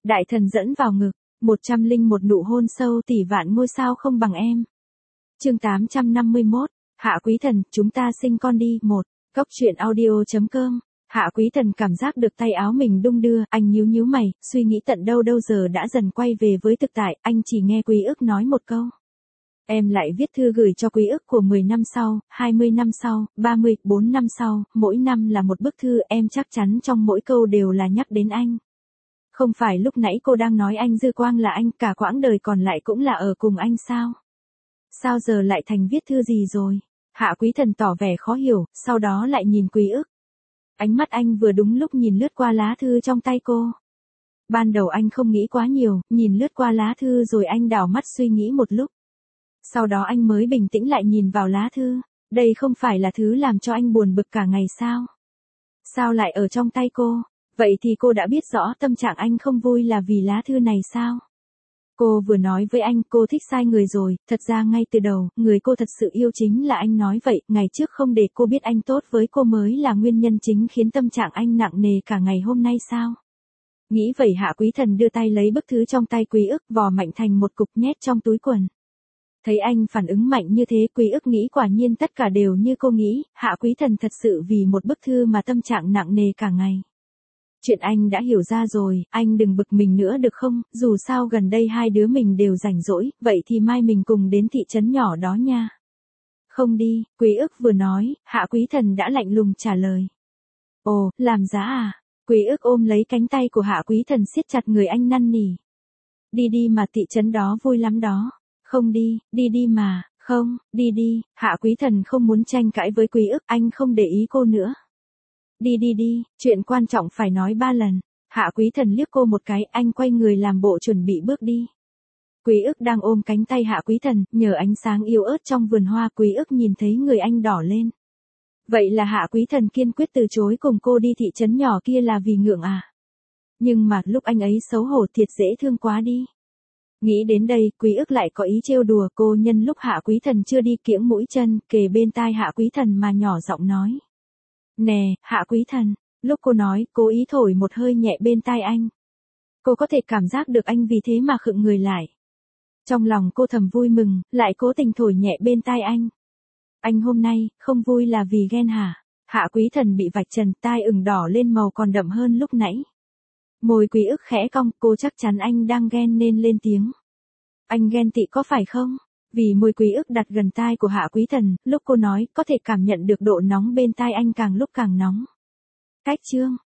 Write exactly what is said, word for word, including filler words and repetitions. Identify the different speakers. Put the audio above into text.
Speaker 1: Đại thần dẫn vào ngực, một trăm linh một nụ hôn sâu tỷ vạn ngôi sao không bằng em. Chương tám trăm năm mươi mốt, Hạ Quý Thần, chúng ta sinh con đi, một. Cốc truyện audio chấm com. Hạ Quý Thần cảm giác được tay áo mình đung đưa, anh nhíu nhíu mày, suy nghĩ tận đâu đâu giờ đã dần quay về với thực tại, anh chỉ nghe Quý Ức nói một câu. Em lại viết thư gửi cho Quý Ức của mười năm sau, hai mươi năm sau, ba mươi, bốn năm sau, mỗi năm là một bức thư, em chắc chắn trong mỗi câu đều là nhắc đến anh. Không phải lúc nãy cô đang nói anh Dư Quang là anh, cả quãng đời còn lại cũng là ở cùng anh sao? Sao giờ lại thành viết thư gì rồi? Hạ Quý Thần tỏ vẻ khó hiểu, sau đó lại nhìn Quý Ức. Ánh mắt anh vừa đúng lúc nhìn lướt qua lá thư trong tay cô. Ban đầu anh không nghĩ quá nhiều, nhìn lướt qua lá thư rồi anh đảo mắt suy nghĩ một lúc. Sau đó anh mới bình tĩnh lại nhìn vào lá thư. Đây không phải là thứ làm cho anh buồn bực cả ngày sao? Sao lại ở trong tay cô? Vậy thì cô đã biết rõ tâm trạng anh không vui là vì lá thư này sao? Cô vừa nói với anh cô thích sai người rồi, thật ra ngay từ đầu, người cô thật sự yêu chính là anh nói vậy, ngày trước không để cô biết anh tốt với cô mới là nguyên nhân chính khiến tâm trạng anh nặng nề cả ngày hôm nay sao? Nghĩ vậy Hạ Quý Thần đưa tay lấy bức thư trong tay Quý Ức vò mạnh thành một cục nhét trong túi quần. Thấy anh phản ứng mạnh như thế Quý Ức nghĩ quả nhiên tất cả đều như cô nghĩ, Hạ Quý Thần thật sự vì một bức thư mà tâm trạng nặng nề cả ngày. Chuyện anh đã hiểu ra rồi, anh đừng bực mình nữa được không, dù sao gần đây hai đứa mình đều rảnh rỗi, vậy thì mai mình cùng đến thị trấn nhỏ đó nha. Không đi, Quý Ức vừa nói, Hạ Quý Thần đã lạnh lùng trả lời. Ồ, làm giá à? Quý Ức ôm lấy cánh tay của Hạ Quý Thần siết chặt người anh năn nỉ. Đi đi mà thị trấn đó vui lắm đó. Không đi, đi đi mà, không, đi đi, Hạ Quý Thần không muốn tranh cãi với Quý Ức, anh không để ý cô nữa. Đi đi đi, chuyện quan trọng phải nói ba lần. Hạ Quý Thần liếc cô một cái, anh quay người làm bộ chuẩn bị bước đi. Quý Ức đang ôm cánh tay Hạ Quý Thần, nhờ ánh sáng yếu ớt trong vườn hoa Quý Ức nhìn thấy người anh đỏ lên. Vậy là Hạ Quý Thần kiên quyết từ chối cùng cô đi thị trấn nhỏ kia là vì ngượng à? Nhưng mà lúc anh ấy xấu hổ thiệt dễ thương quá đi. Nghĩ đến đây, Quý Ức lại có ý trêu đùa cô nhân lúc Hạ Quý Thần chưa đi kiễng mũi chân, kề bên tai Hạ Quý Thần mà nhỏ giọng nói. Nè, Hạ Quý Thần, lúc cô nói, cố ý thổi một hơi nhẹ bên tai anh. Cô có thể cảm giác được anh vì thế mà khựng người lại. Trong lòng cô thầm vui mừng, lại cố tình thổi nhẹ bên tai anh. Anh hôm nay, không vui là vì ghen hả? Hạ Quý Thần bị vạch trần, tai ửng đỏ lên màu còn đậm hơn lúc nãy. Môi Quý Ức khẽ cong, cô chắc chắn anh đang ghen nên lên tiếng. Anh ghen tị có phải không? Vì môi Quý Ức đặt gần tai của Hạ Quý Thần, lúc cô nói, có thể cảm nhận được độ nóng bên tai anh càng lúc càng nóng. Cách chương